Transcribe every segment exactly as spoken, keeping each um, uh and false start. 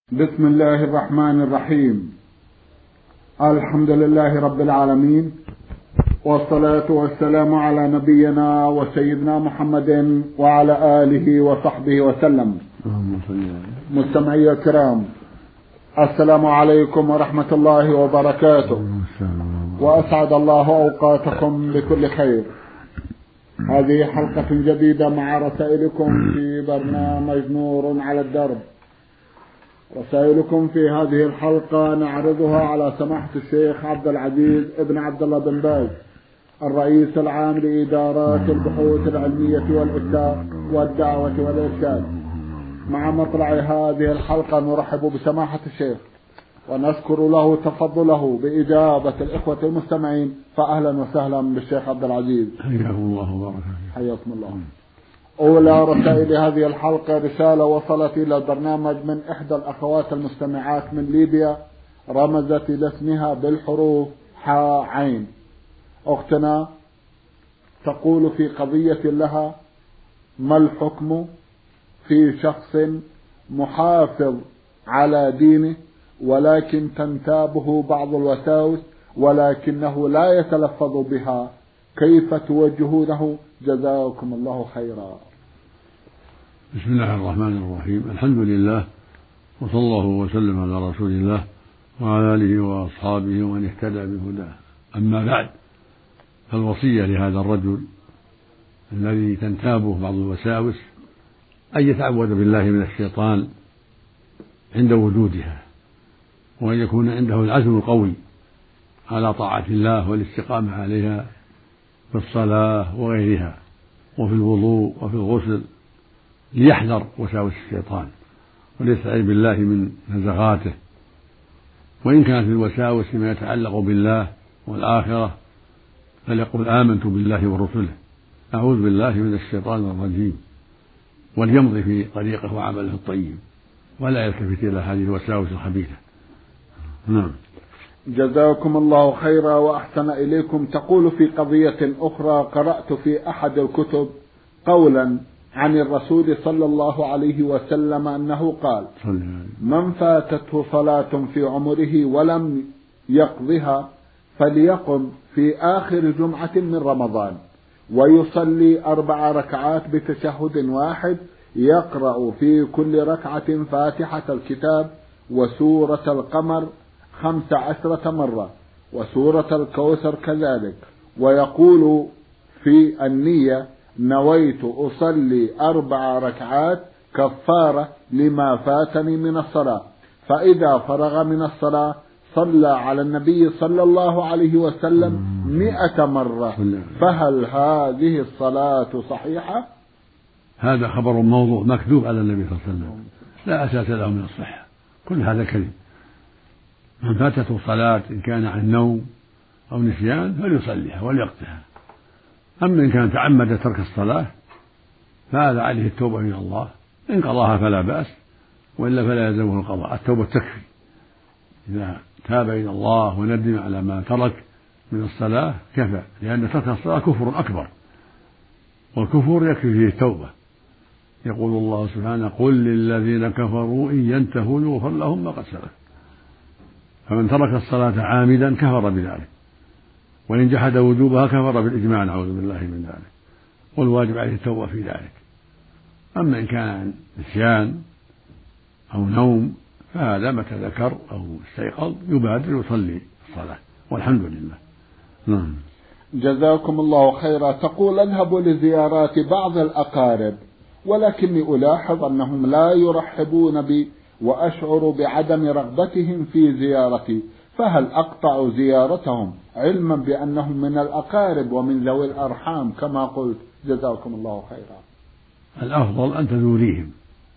بسم الله الرحمن الرحيم. الحمد لله رب العالمين، والصلاة والسلام على نبينا وسيدنا محمد وعلى آله وصحبه وسلم. مستمعي الكرام، السلام عليكم ورحمة الله وبركاته، وأسعد الله أوقاتكم بكل خير. هذه حلقة جديدة مع رسائلكم في برنامج نور على الدرب. رسائلكم في هذه الحلقة نعرضها على سماحة الشيخ عبد العزيز ابن عبد الله بن باز، الرئيس العام لإدارات البحوث العلمية والإفتاء والدعوة والإرشاد. مع مطلع هذه الحلقة نرحب بسماحة الشيخ ونذكر له تفضله بإجابة الإخوة المستمعين. فأهلا وسهلا بالشيخ عبد العزيز، حياكم الله وبارك فيك. حياكم الله. أولى رسائل هذه الحلقة رسالة وصلت إلى البرنامج من إحدى الأخوات المستمعات من ليبيا، رمزت إلى اسمها بالحروف حاء عين. أختنا تقول في قضية لها: ما الحكم في شخص محافظ على دينه ولكن تنتابه بعض الوساوس ولكنه لا يتلفظ بها، كيف توجهونه؟ جزاكم الله خيرا. بسم الله الرحمن الرحيم. الحمد لله، وصلى الله وسلم على رسول الله وعلى آله وأصحابه ومن اهتدى بهداه. أما بعد، فالوصية لهذا الرجل الذي تنتابه بعض الوساوس أن يتعوذ بالله من الشيطان عند وجودها، وأن يكون عنده العزم القوي على طاعة الله والاستقامة عليها في الصلاة وغيرها، وفي الوضوء وفي الغسل، ليحذر وساوس الشيطان وليستعيذ بالله من نزغاته. وإن كانت الوساوس فيما يتعلق بالله والآخرة فليقل آمنت بالله ورسله، أعوذ بالله من الشيطان الرجيم، وليمضي في طريقه وعمله الطيب ولا يلتفت إلى هذه الوساوس الخبيثة. نعم. جزاكم الله خيرا وأحسن إليكم. تقول في قضية أخرى: قرأت في أحد الكتب قولا عن الرسول صلى الله عليه وسلم أنه قال: من فاتته صلاة في عمره ولم يقضها فليقم في آخر جمعة من رمضان ويصلي أربع ركعات بتشهد واحد، يقرأ في كل ركعة فاتحة الكتاب وسورة القمر خمس عشرة مرة وسورة الكوثر كذلك، ويقول في النية: نويت أصلي أربع ركعات كفارة لما فاتني من الصلاة. فإذا فرغ من الصلاة صلى على النبي صلى الله عليه وسلم مئة مرة. فهل هذه الصلاة صحيحة؟ هذا خبر موضوع مكذوب على النبي صلى الله عليه وسلم، لا أساس له من الصحة، كل هذا كذب. من فاتته صلاة إن كان عن نوم أو نسيان فليصليها وليقضيها. أما إن كان تعمد ترك الصلاة فهذا عليه التوبة إلى الله، إن قضاها فلا بأس، وإلا فلا يلزمه القضاء. التوبة تكفي. إذا تاب إلى الله وندم على ما ترك من الصلاة كفى، لأن ترك الصلاة كفر أكبر، والكفر يكفي فيه التوبة. يقول الله سبحانه: قل للذين كفروا إن ينتهوا يغفر لهم ما قد سلف. فمن ترك الصلاة عامدا كفر بذلك، وإن جحد وجوبها كفر بالإجماع، نعوذ بالله من ذلك، والواجب عليه التوبة في ذلك. أما إن كان نسيان أو نوم فهذا متى ذكر أو استيقظ يبادر يصلي الصلاة، والحمد لله. نعم. جزاكم الله خيرا. تقول: أذهب لزيارات بعض الأقارب ولكني ألاحظ أنهم لا يرحبون بي وأشعر بعدم رغبتهم في زيارتي، فهل أقطع زيارتهم علما بأنهم من الأقارب ومن ذوي الأرحام كما قلت؟ جزاكم الله خيرا. الأفضل أن تزوريهم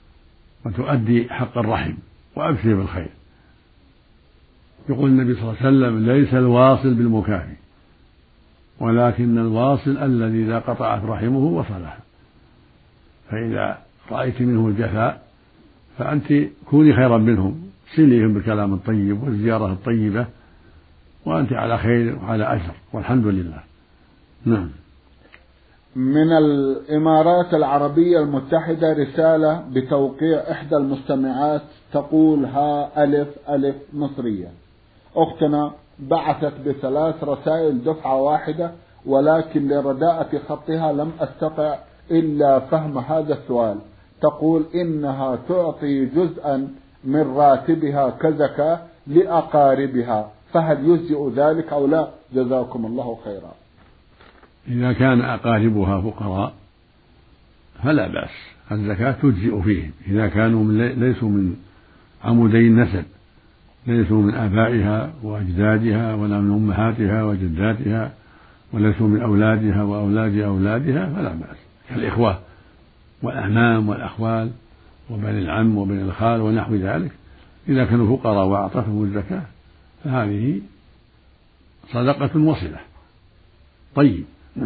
وتؤدي حق الرحم وأبشر بالخير. يقول النبي صلى الله عليه وسلم: ليس الواصل بالمكافئ، ولكن الواصل الذي إذا قطعت رحمه وصلها. فإذا رأيت منه الجفاء فأنت كوني خيرا منهم، سليهم بالكلام الطيب والزيارة الطيبة، وأنت على خير وعلى أجر، والحمد لله. نعم. من الإمارات العربية المتحدة رسالة بتوقيع إحدى المستمعات تقول: ها ألف ألف مصرية. أختنا بعثت بثلاث رسائل دفعة واحدة، ولكن لرداءة خطها لم أستطع إلا فهم هذا السؤال. تقول إنها تعطي جزءا من راتبها كزكاة لأقاربها، فهل يجزئ ذلك أو لا؟ جزاكم الله خيرا. إذا كان أقاربها فقراء فلا بأس، الزكاة تجزئ فيهم إذا كانوا من ليسوا من عمودي النسب، ليسوا من آبائها وأجدادها ولا من أمهاتها وجداتها، وليسوا من أولادها وأولاد أولادها فلا بأس، كالإخوة والأعمام والأخوال وبني العم وبني الخال ونحو ذلك. إذا كانوا فقراء وأعطتهم الزكاة فهذه صدقة وصلة. طيب.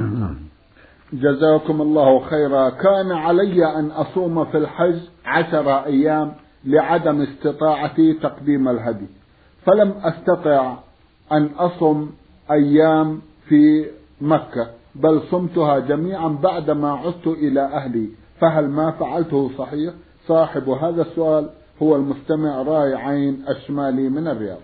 جزاكم الله خيرا. كان علي أن أصوم في الحج عشر أيام لعدم استطاعتي تقديم الهدي، فلم أستطع أن أصم أيام في مكة، بل صمتها جميعا بعدما عدت إلى أهلي، فهل ما فعلته صحيح؟ صاحب هذا السؤال هو المستمع راي عين الشمالي من الرياض.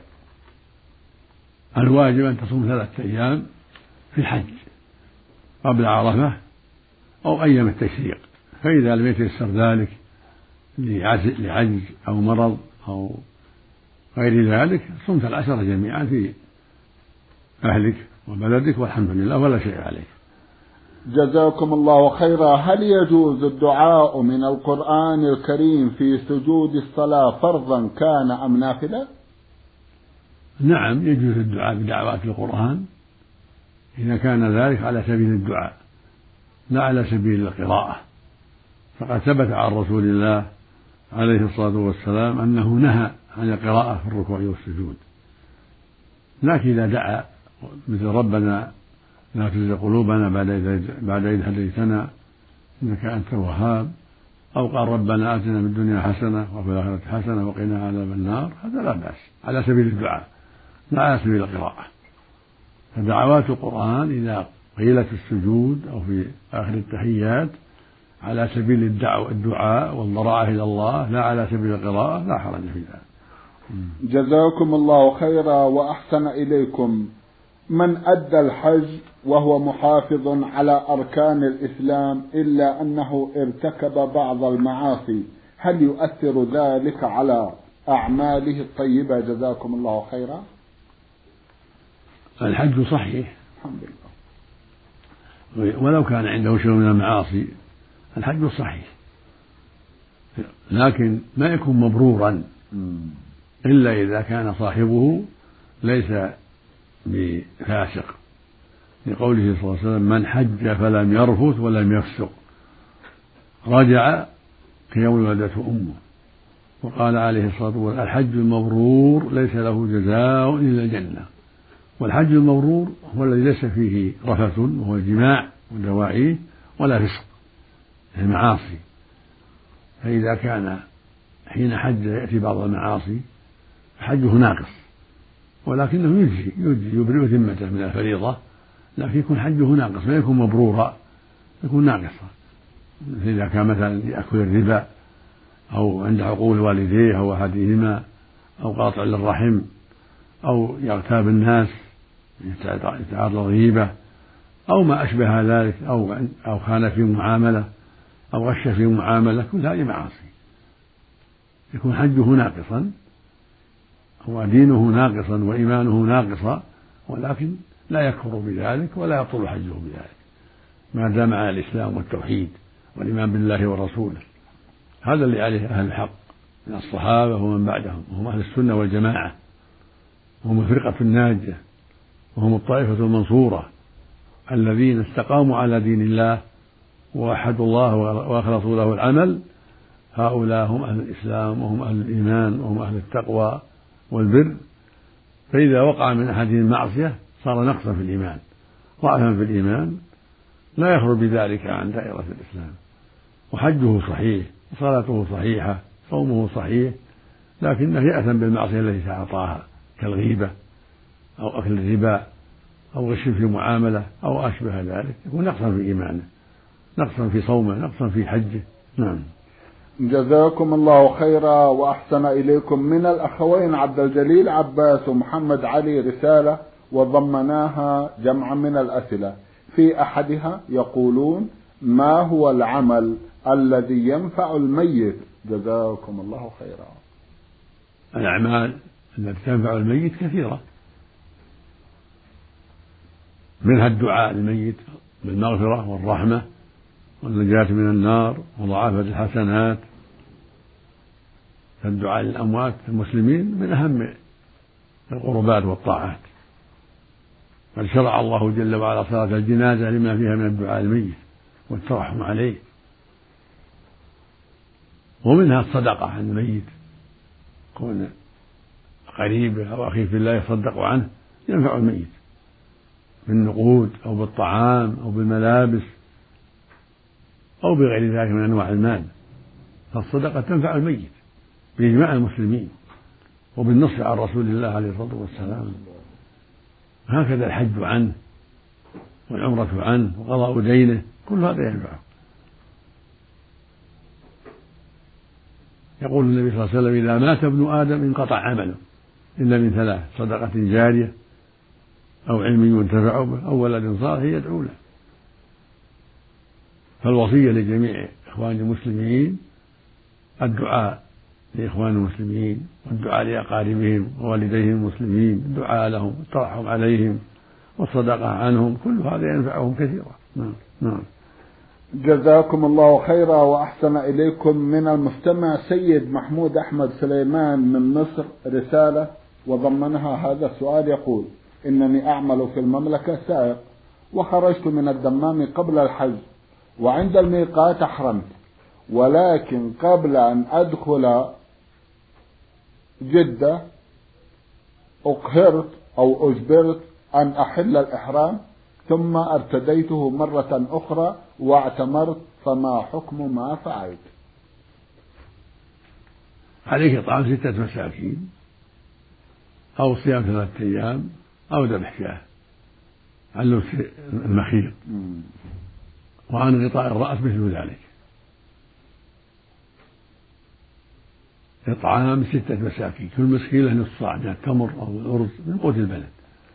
الواجب أن تصوم ثلاثة أيام في الحج قبل عرفة أو أيام التشريق، فإذا لم يتيسر ذلك لعجز أو مرض أو غير ذلك صمت العشرة جميعا في أهلك وبلدك والحمد لله ولا شيء عليك. جزاكم الله خيرا. هل يجوز الدعاء من القرآن الكريم في سجود الصلاة فرضا كان أم نافلة؟ نعم، يجوز الدعاء بدعوات القرآن إذا كان ذلك على سبيل الدعاء لا على سبيل القراءة، فقد ثبت عن رسول الله عليه الصلاة والسلام أنه نهى عن القراءة في الركوع والسجود. لكن إذا دعا مثل ربنا لا تزغ قلوبنا بعد إذ هديتنا إنك أنت الوهاب، أو قال ربنا آتنا في الدنيا حسنة وفي الآخرة حسنة وقنا عذاب النار، هذا لا بأس على سبيل الدعاء لا على سبيل القراءة. فدعوات القرآن إذا قيلت في السجود أو في آخر التحيات على سبيل الدعاء والضراعة إلى الله لا على سبيل القراءة لا حرج في ذلك. جزاكم الله خيرا وأحسن إليكم. من أدى الحج وهو محافظ على أركان الإسلام إلا أنه ارتكب بعض المعاصي، هل يؤثر ذلك على أعماله الطيبة؟ جزاكم الله خيرا. الحج صحيح الحمد لله، ولو كان عنده شيء من المعاصي الحج صحيح، لكن ما يكون مبرورا إلا إذا كان صاحبه ليس بفاسق، لقوله صلى الله عليه وسلم: من حج فلم يرفث ولم يفسق رجع كيوم ولدته أمه. وقال عليه الصلاة والسلام: الحج المبرور ليس له جزاء إلا الجنة. والحج المبرور هو الذي ليس فيه رفث وهو الجماع ودواعيه ولا فسق المعاصي. فإذا كان حين حج يأتي بعض المعاصي حجه ناقص، ولكنه يجزي يجزي يبرئ ذمته من الفريضة، لكن يكون حجه ناقص ما يكون مبرورا، يكون ناقصا. إذا كان مثلا يأكل الربا أو عند عقول والديه أو أحدهما أو قاطع للرحم أو يغتاب الناس يتعرض للغيبة أو ما أشبه ذلك أو أو خان في معاملة أو غش في معاملة، كل هذه معاصي يكون حجه ناقصا ودينه ناقصا وإيمانه ناقصا، ولكن لا يكفر بذلك ولا يبطل حجه بذلك ما دام على الإسلام والتوحيد والإيمان بالله ورسوله. هذا اللي عليه أهل الحق من الصحابة ومن بعدهم، وهم أهل السنة والجماعة، وهم الفرقة الناجية، وهم الطائفة المنصورة الذين استقاموا على دين الله ووحدوا الله وأخلصوا له العمل. هؤلاء هم أهل الإسلام وهم أهل الإيمان وهم أهل التقوى والبر. فإذا وقع من أحدهم معصية صار نقصا في الإيمان ضعفا في الإيمان، لا يخرج بذلك عن دائرة الإسلام، وحجه صحيح وصلاته صحيحة صومه صحيح، لكنه يأثم بالمعصية التي تعاطاها كالغيبة أو أكل الربا أو غش في معاملة أو أشبه ذلك، يكون نقصا في إيمانه نقصا في صومه، نقصا في حجه. نعم. جزاكم الله خيرا وأحسن إليكم. من الأخوين عبد الجليل عباس ومحمد علي رسالة وضمناها جمعا من الأسئلة. في أحدها يقولون: ما هو العمل الذي ينفع الميت؟ جزاكم الله خيرا. الأعمال التي تنفع الميت كثيرة، منها الدعاء للميت بالمغفرة والرحمة والنجاة من النار وضعافة الحسنات. فالدعاء للأموات المسلمين من أهم القربات والطاعات، بل شرع الله جل وعلا صلاة الجنازة لما فيها من الدعاء للميت والترحم عليه. ومنها الصدقة عن الميت، كون قريبه أو أخيه في الله يصدق عنه ينفع الميت بالنقود أو بالطعام أو بالملابس أو بغير ذلك من أنواع المال. فالصدقة تنفع الميت بإجماع المسلمين وبالنص عن رسول الله عليه الصلاة والسلام. هكذا الحج عنه والعمرة عنه وقضاء دينه، كل هذا ينفعه. يقول النبي صلى الله عليه وسلم: إذا مات ابن آدم انقطع عمله إلا من ثلاث: صدقة جارية أو علم ينتفع به أو ولد صالح يدعو له. فالوصية لجميع إخوان المسلمين الدعاء لإخوان المسلمين والدعاء لأقاربهم ووالديهم المسلمين، الدعاء لهم والترحم عليهم والصدقة عنهم، كل هذا ينفعهم كثيرا. نعم. نعم. جزاكم الله خيرا وأحسن إليكم. من المستمع سيد محمود أحمد سليمان من مصر رسالة وضمنها هذا السؤال، يقول: إنني أعمل في المملكة سائق، وخرجت من الدمام قبل الحج، وعند الميقات أحرمت، ولكن قبل أن أدخل جدة أقهرت أو أجبرت أن أحل الإحرام، ثم ارتديته مرة أخرى واعتمرت، فما حكم ما فعلت؟ عليك إطعام ستة مساكين أو صيام ثلاثة أيام أو ذبح شاة عن لبس المخيط، وعن غطاء الرأس مثل ذلك. إطعام ستة مساكين، كل مسكين له نصف صاع من التمر أو الأرز من قوت البلد،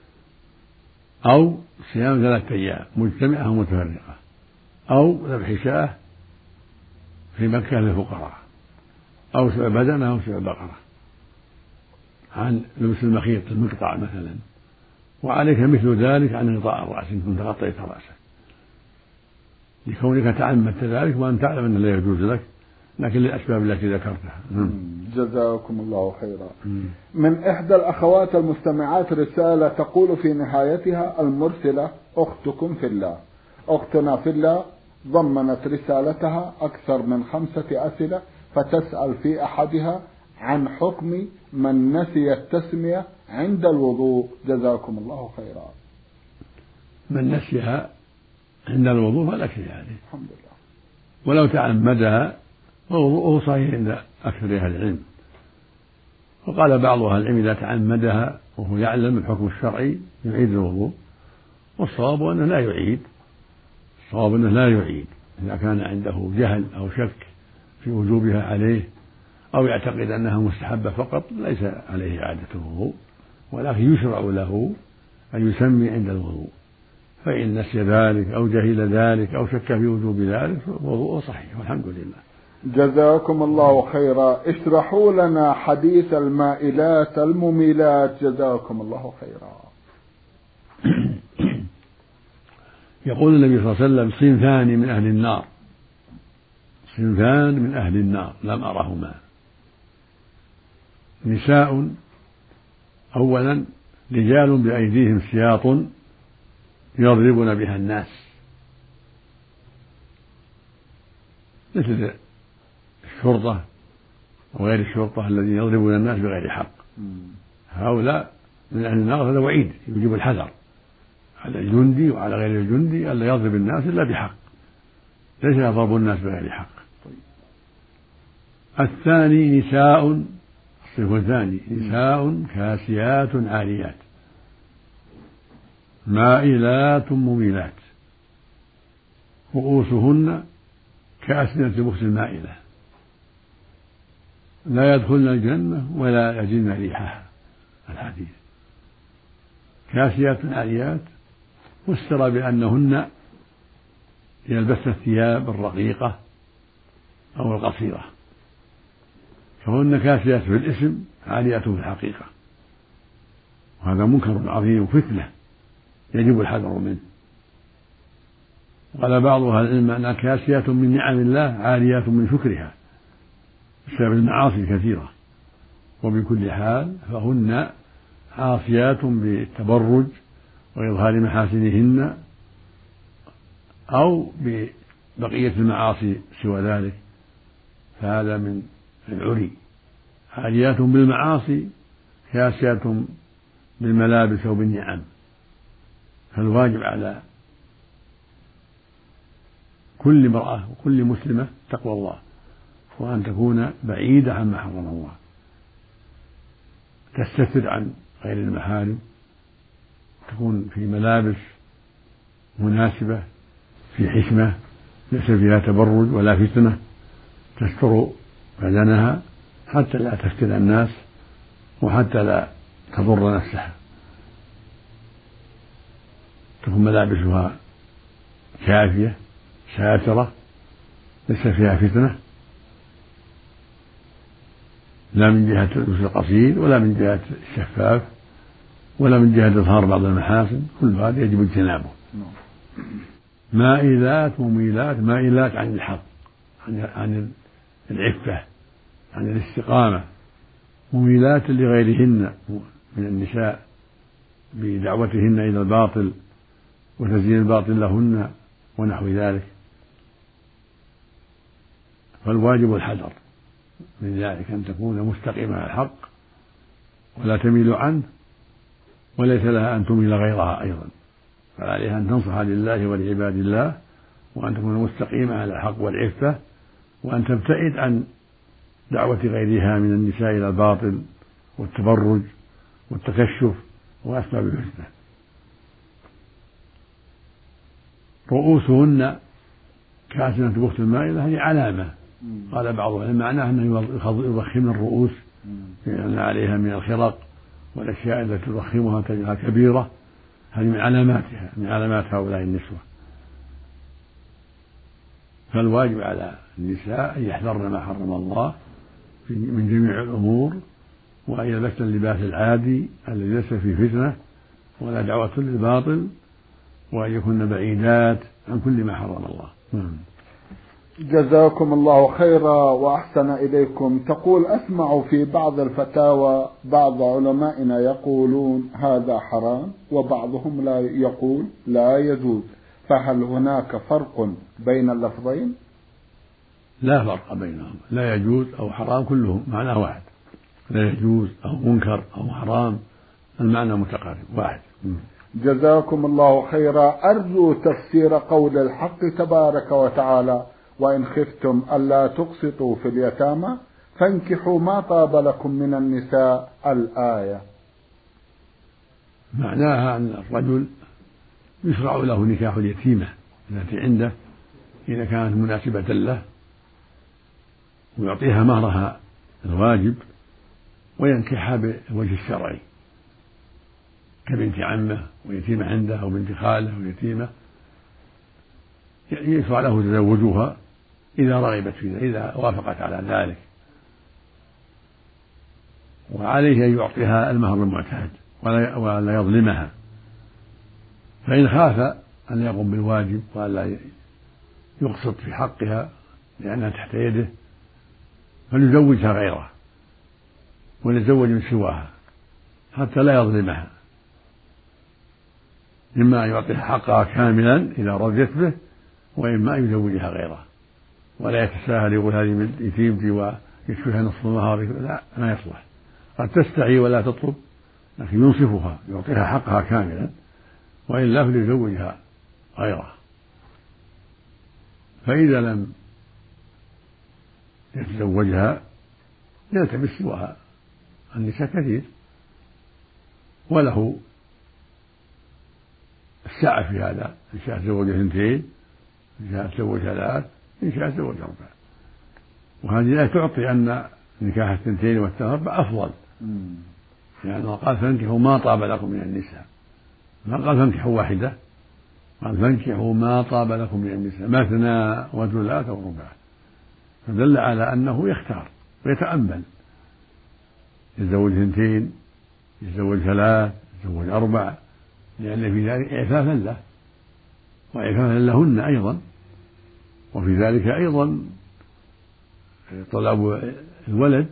أو صيام ثلاثة أيام مجتمعة أو متفرقة، أو ذبح شاة في مكة للفقراء، أو سبع بدنة أو سبع بقرة عن لبس المخيط المقطع مثلا. وعليك مثل ذلك عن غطاء الرأس إن كنت غطيت رأسك، لكونك تعمدت ذلك وأن تعلم أنه لا يجوز لك، لكن للأسباب التي ذكرتها. جزاكم الله خيرا. من إحدى الأخوات المستمعات رسالة تقول في نهايتها: المرسلة أختكم في الله، أختنا في الله ضمنت رسالتها أكثر من خمسة أسئلة، فتسأل في أحدها عن حكم من نسي التسمية عند الوضوء. جزاكم الله خيرا. من نسيها عند الوضوء فلا شيء عليه الحمد لله، ولو تعمدها ووضوءه صحيح عند أكثر أهل العلم. وقال بعض أهل العلم: إذا تعمدها وهو يعلم الحكم الشرعي يعيد الوضوء، والصواب أنه لا يعيد، الصواب أنه لا يعيد إذا كان عنده جهل أو شك في وجوبها عليه، أو يعتقد أنها مستحبة فقط ليس عليه إعادة الوضوء، ولكن يشرع له أن يسمي عند الوضوء. فإن نسي ذلك أو جهل ذلك أو شك في وجوب ذلك وضوءه صحيح والحمد لله. جزاكم الله خيرا. اشرحوا لنا حديث المائلات المميلات. جزاكم الله خيرا. يقول النبي صلى الله عليه وسلم: صنفان من أهل النار، صنفان من أهل النار لم أرهما: نساء، أولا رجال بأيديهم سياط يضربون بها الناس، مثل الشرطة وغير الشرطة الذين يضربون الناس بغير حق. هؤلاء من أهل النار، هذا وعيد يجب الحذر على الجندي وعلى غير الجندي ألا يضرب الناس إلا بحق، ليس يضرب الناس بغير حق. الثاني نساء، الصنف الثاني نساء كاسيات عاريات مائلات مميلات، رؤوسهن كأسنة البخت المائلة لا يدخلن الجنة ولا يجدن ريحها. الحديث كاسيات عاريات فسر بأنهن يلبسن الثياب الرقيقة أو القصيرة، فهن كاسيات في الاسم عاريات في الحقيقة، وهذا منكر عظيم وفتنة يجب الحذر منه. قال بعض أهل العلم أنها كاسيات من نعم الله عاريات من شكرها بسبب المعاصي الكثيرة، وبكل حال فهن عاصيات بالتبرج وإظهار محاسنهن أو ببقية المعاصي سوى ذلك، فهذا من العري. عاريات بالمعاصي كاسيات بالملابس وبالنعم، فالواجب على كل امرأة وكل مسلمة تقوى الله، وأن تكون بعيدة عما حرم الله، تستتر عن غير المحارم، تكون في ملابس مناسبة في حشمة ليس فيها تبرج ولا فتنة، تستر بدنها حتى لا تفتن الناس وحتى لا تضر نفسها، تكون ملابسها كافية ساترة ليس فيها فتنة، لا من جهة اللبس القصير ولا من جهة الشفاف ولا من جهة إظهار بعض المحاسن، كل هذا يجب اجتنابه. مائلات مميلات، مائلات عن الحق، عن العفة، عن الاستقامة، مميلات لغيرهن من النساء بدعوتهن إلى الباطل وتزيين الباطل لهن ونحو ذلك، فالواجب الحذر من ذلك، أن تكون مستقيمة على الحق ولا تميل عنه، وليس لها أن تميل غيرها أيضا، فعليها أن تنصح لله ولعباد الله، وأن تكون مستقيمة على الحق والعفة، وأن تبتعد عن دعوة غيرها من النساء إلى الباطل والتبرج والتكشف وأسباب الفتنة. رؤوسهن كأسنة البخت المائلة هي علامة، قال بعضهم معناه أنه يضخم الرؤوس لأن عليها من الخرق والأشياء التي تضخمها تجعلها كبيرة، هذه من علاماتها، من علامات هؤلاء النسوة. فالواجب على النساء أن يحذرن ما حرم الله من جميع الأمور، وأن يلبسن اللباس العادي الذي ليس فيه فتنة ولا دعوة للباطل، وأن يكن بعيدات عن كل ما حرم الله. جزاكم الله خيرا وأحسن إليكم. تقول: أسمع في بعض الفتاوى بعض علمائنا يقولون هذا حرام، وبعضهم لا يقول لا يجوز، فهل هناك فرق بين اللفظين؟ لا فرق بينهم، لا يجوز أو حرام كلهم معنى واحد، لا يجوز أو منكر أو حرام المعنى متقارب واحد. جزاكم الله خيرا. أرجو تفسير قول الحق تبارك وتعالى: وإن خفتم ألا تقسطوا في اليتامى فانكحوا ما طاب لكم من النساء، الآية. معناها أن الرجل يشرع له نكاح اليتيمة التي عنده إذا كانت مناسبة له، ويعطيها مهرها الواجب، وينكحها بالوجه الشرعي كبنت عمه ويتيمة عنده أو بنت خاله ويتيمة، يشرع له تزوجها إذا رغبت فيه، إذا وافقت على ذلك، وعليه أن يعطيها المهر المعتاد ولا يظلمها، فإن خاف أن يقوم بالواجب وألا يقسط في حقها لأنها تحت يده فليزوجها غيره وليتزوج من سواها حتى لا يظلمها، إما أن يعطيها حقها كاملا إذا رضيت به، وإما أن يزوجها غيره، ولا يتساهل يقول هذه من يتيمتي ويكفيها نصف المهر، لا، ما يصلح. قد تستحي ولا تطلب، لكن ينصفها يعطيها حقها كاملا، وإلا فليزوجها غيره. فإذا لم يتزوجها يلتمس سواها، النساء كثير، وله السعة في هذا، إن شاء تزوج اثنتين إن شاء تزوج ثلاث، إن شاء تزوج أربع. وهذه الآية تعطي أن نكاح الثنتين والأربع أفضل، لأنه يعني قال فانكحوا ما طاب لكم من النساء، ما قال فانكحوا واحدة، قال فانكحوا ما طاب لكم من النساء مثنى وثلاث ورباع، فدل على أنه يختار ويتأمل، يتزوج اثنتين، يتزوج ثلاث، يتزوج أربع، لأن في ذلك إعفافا له وإعفافا لهن أيضا. وفي ذلك أيضا طلب الولد،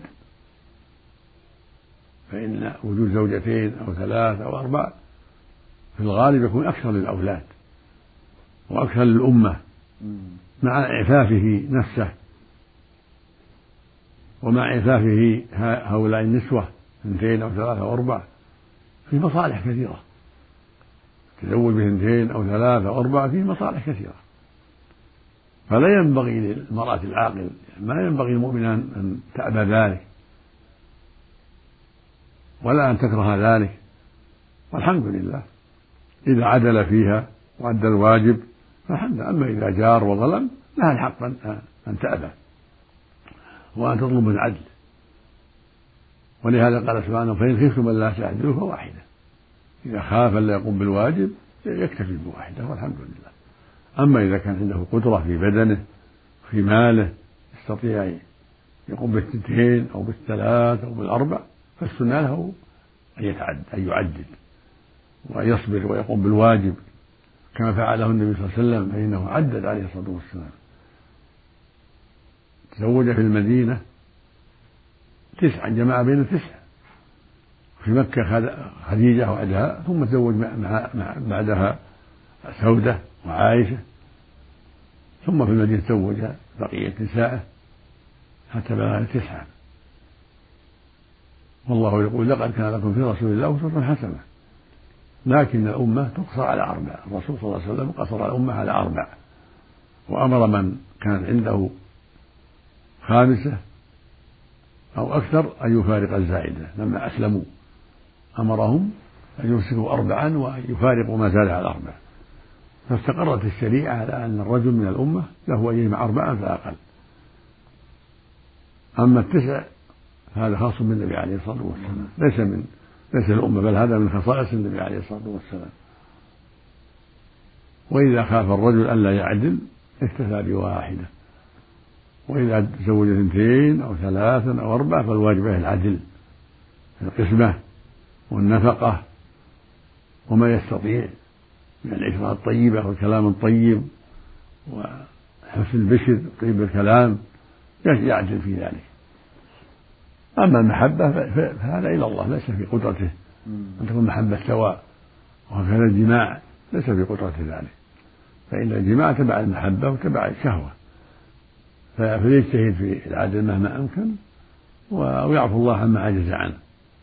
فإن وجود زوجتين أو ثلاث أو أربع في الغالب يكون أكثر للأولاد وأكثر للأمة، مع إعفافه نفسه ومع إعفافه هؤلاء النسوة اثنتين أو ثلاثة أو أربع في مصالح كثيرة. تزوج باثنتين أو ثلاثة أو أربعة فيه مصالح كثيرة، فلا ينبغي للمرأة العاقل، ما ينبغي المؤمن أن تأبى ذلك ولا أن تكره ذلك، والحمد لله إذا عدل فيها وأدى الواجب فالحمد لله. أما إذا جار وظلم لها الحق أن تأبى وأن تطلب العدل، ولهذا قال سبحانه فإن خفتم ألا تعدلوا فواحدة، إذا خاف ألا يقوم بالواجب يكتفي بواحدة والحمد لله. أما إذا كان عنده قدرة في بدنه في ماله يستطيع يقوم بالثنتين أو بالثلاث أو بالأربع فالسنة له أن يتعدل أن يعدل ويصبر ويقوم بالواجب كما فعله النبي صلى الله عليه وسلم، فإنه عدد عليه الصلاة والسلام. تزوج في المدينة تسعة، جماعة بين التسعة، في مكة خديجة وعدها، ثم تزوج مع بعدها سودة وعائشة، ثم في المدينة تزوج بقية نسائه حتى بلغ تسعة. والله يقول لقد كان لكم في رسول الله أسوة حسنة، لكن الأمة تقصر على أربع. الرسول صلى الله عليه وسلم قصر الأمة على أربع، وأمر من كان عنده خامسة أو أكثر أن يفارق الزائدة. لما أسلموا أمرهم أن يمسكوا أربعا وأن يفارقوا ما زاد على أربع، فاستقرت الشريعة على أن الرجل من الأمة له أن يجمع أربعا فأقل. أما التسع هذا خاص بالنبي عليه الصلاة والسلام، ليس من ليس الأمة، بل هذا من خصائص النبي عليه الصلاة والسلام. وإذا خاف الرجل ألا يعدل اكتفى بواحدة، وإذا تزوج اثنتين أو ثلاثا أو أربعة فالواجب عليه العدل في القسمة والنفقة وما يستطيع من العشرة الطيبة والكلام الطيب وحسن البشر طيب الكلام يعدل في ذلك. أما المحبة فهذا إلى الله، ليس في قدرته أن تكون محبة سواء، وهكذا الجماع ليس في قدرته ذلك، فإن الجماع تبع المحبة وتبع الشهوة، فليجتهد في العدل مهما أمكن ويعفو الله عما عجز عنه.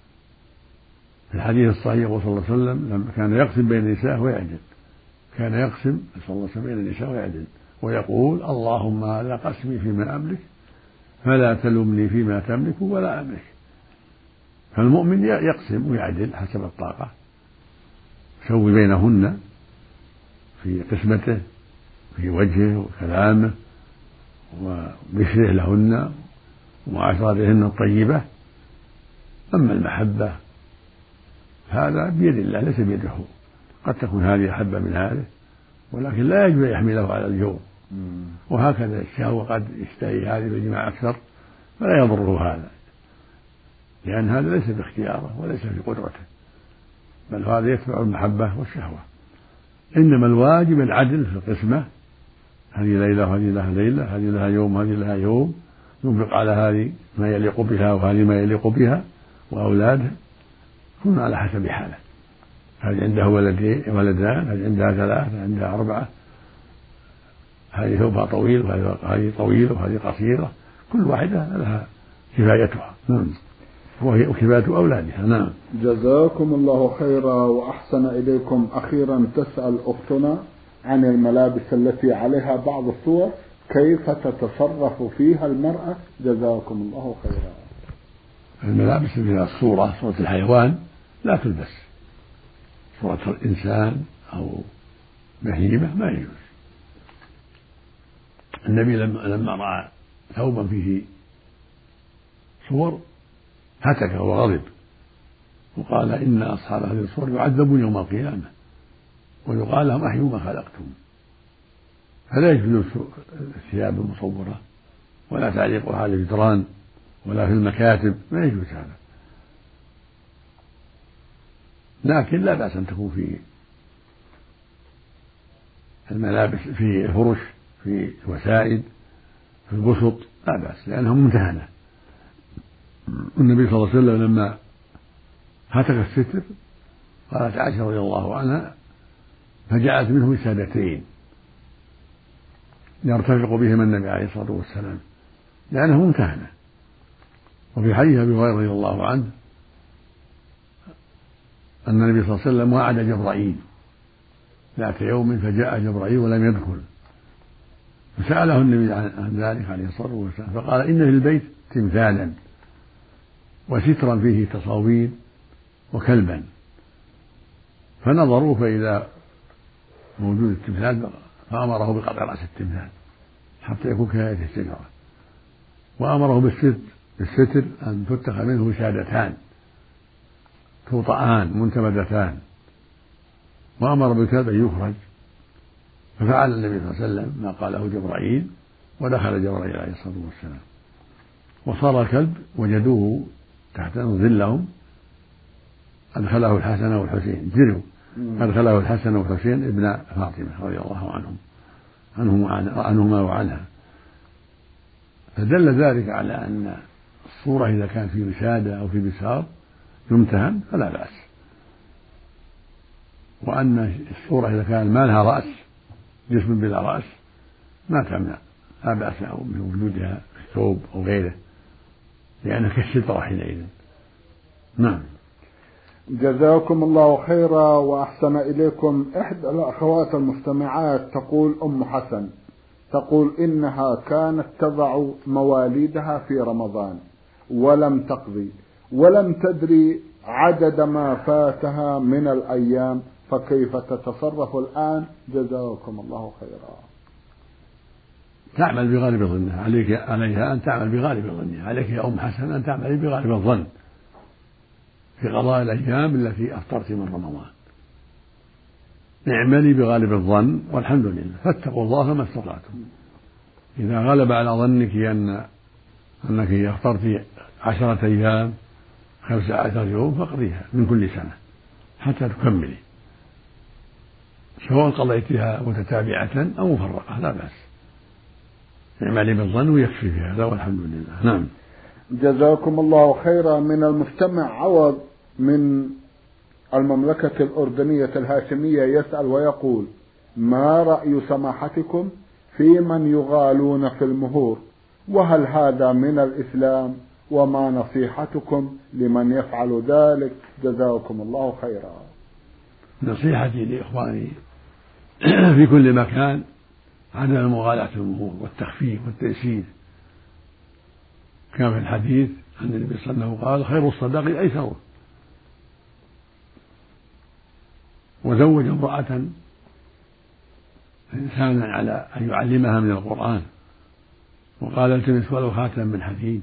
في الحديث الصحيح صلى الله عليه وسلم لما كان يقسم بين النساء ويعدل، كان يقسم صلى الله عليه وسلم بين النساء ويعدل ويقول اللهم هذا قسمي فيما أملك فلا تلمني فيما تملك ولا أملك. فالمؤمن يقسم ويعدل حسب الطاقة، يسوي بينهن في قسمته في وجهه وكلامه وبشره لهن ومعاشرتهن الطيبة. أما المحبة هذا بيد الله ليس بيده، قد تكون هذه أحب من هذه، ولكن لا يجب أن يحمله على الجور. وهكذا الشهوة قد يشتهي هذه بالجماع أكثر فلا يضره هذا، لأن هذا ليس باختياره وليس في قدرته، بل هذا يتبع المحبة والشهوة. إنما الواجب العدل في القسمة، هذه ليلة وهذه لها ليلة، هذه لها يوم وهذه لها يوم، ينفق على هذه ما يليق بها وهذه ما يليق بها وأولادها، يكون على حسب حاله. هذه عندها ولدان، هذه عندها ثلاثة، عندها أربعة، هذه ثوبها طويل وهذه طويلة وهذه قصيرة، كل واحدة لها كفايتها. نعم، وهي كفاية أولادها. نعم. جزاكم الله خيرا وأحسن إليكم. أخيرا تسأل أختنا عن الملابس التي عليها بعض الصور، كيف تتصرف فيها المرأة؟ جزاكم الله خيرا. الملابس فيها الصورة، صورة الحيوان لا تلبس، صورة الإنسان أو بهيمة ما يجوز. النبي لما رأى ثوبا فيه صور هتك وغضب وقال إن أصحاب هذه الصور يعذبون يوم القيامة ويقال لهم أحيوا ما خلقتم. فلا يجوز الثياب المصورة ولا تعليقها على الجدران ولا في المكاتب، ما يجوز هذا. لكن لا بأس أن تكون في الملابس، في الفرش، في الوسائد، في البسط، لا بأس لأنها ممتهنة. النبي صلى الله عليه وسلم لما هتك الستر قالت عائشة رضي الله عنها فجاءت منه وسادتين يرتفق بهما النبي عليه الصلاة والسلام لأنها ممتهنة. وفي حديث أبي هريرة رضي الله عنه أن النبي صلى الله عليه وسلم وعد جبرائيل ذات يوم فجاء جبرائيل ولم يدخل، فسأله النبي عن ذلك عليه الصلاة والسلام فقال إن في البيت تمثالا وسترا فيه تصاوير وكلبا، فنظروا فإذا موجود التمثال فأمره بقطع رأس التمثال حتى يكون كهيئة الشجرة، وأمره بالستر بالستر أن تتخذ منه وسادتان توطئان منتمدتان، وأمر بالكلب أن يخرج، ففعل النبي صلى الله عليه وسلم ما قاله جبرائيل ودخل جبرائيل عليه الصلاة والسلام، وصار الكلب وجدوه تحت ظلهم أدخله الحسن والحسين جروا أدخله الحسن والحسين ابن فاطمة رضي الله عنهم عنهما وعنها. فدل ذلك على أن الصورة إذا كان في وسادة أو في بساط يمتهن فلا بأس، وأن الصورة إذا كان ما لها رأس جسم بلا رأس ما تمنع، لا بأس من وجودها في الثوب أو غيره لأنها كالسترة حينئذ. نعم. جزاكم الله خيرا وأحسن إليكم. إحدى الأخوات المستمعات تقول أم حسن تقول إنها كانت تضع مواليدها في رمضان ولم تقضي ولم تدري عدد ما فاتها من الأيام، فكيف تتصرف الآن؟ جزاكم الله خيرا. تعمل بغالب ظنها، عليك عليها أن تعمل بغالب ظنها، عليك يا أم حسن أن تعمل بغالب الظن في قضاء الأيام التي أفطرت من رمضان. اعملي بغالب الظن والحمد لله، فاتقوا الله ما استطعتم. إذا غلب على ظنك أن أنك أفطرت عشرة أيام خمسة عشر يوم فاقضيها من كل سنة حتى تكملي، سواء قضيتها متتابعة أو مفرقة لا بأس. اعملي بالظن ويكفي في هذا والحمد لله. نعم. جزاكم الله خيرا. من المستمع عوض من المملكة الأردنية الهاشمية يسأل ويقول: ما رأي سماحتكم في من يغالون في المهور، وهل هذا من الإسلام، وما نصيحتكم لمن يفعل ذلك؟ جزاكم الله خيرا. نصيحتي لإخواني في كل مكان عدم المغالاة في المهور والتخفيف والتيسير، كما في الحديث عن النبي صلى الله عليه وسلم قال: خير الصدقة أيسره. وزوج امرأة إنسانا على أن يعلمها من القرآن وقال: التمس ولو خاتم من حديد.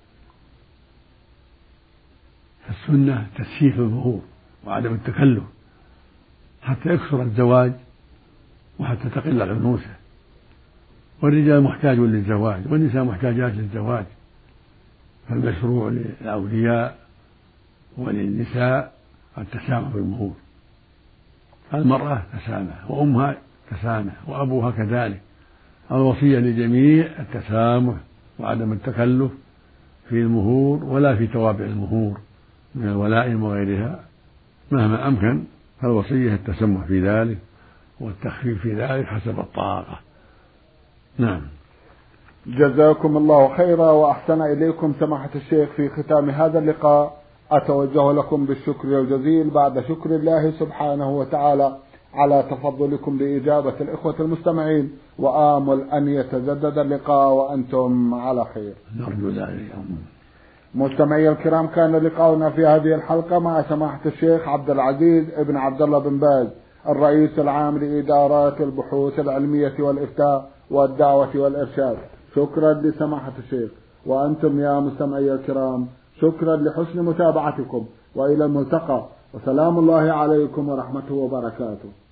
فالسنة تسهيل المهور وعدم التكلف حتى يكثر الزواج وحتى تقل العنوسة، والرجال محتاج للزواج والنساء محتاجات للزواج، فالمشروع للأولياء وللنساء التسامح في المهور. المرأة تسامح وأمها تسامح وأبوها كذلك. الوصية للجميع التسامح وعدم التكلف في المهور ولا في توابع المهور من الولائم وغيرها مهما أمكن، فالوصية التسمح في ذلك والتخفيف في ذلك حسب الطاقة. نعم. جزاكم الله خيرا وأحسن إليكم سماحة الشيخ. في ختام هذا اللقاء أتوجه لكم بالشكر الجزيل بعد شكر الله سبحانه وتعالى على تفضلكم بإجابة الإخوة المستمعين، وآمل أن يتجدد اللقاء وأنتم على خير. نرجو ذلك. مستمعي الكرام، كان لقاؤنا في هذه الحلقة مع سماحة الشيخ عبد العزيز ابن عبد الله بن باز، الرئيس العام لإدارات البحوث العلمية والإفتاء والدعوة والإرشاد. شكرا لسماحة الشيخ، وأنتم يا مستمعي الكرام شكرا لحسن متابعتكم، وإلى الملتقى، وسلام الله عليكم ورحمته وبركاته.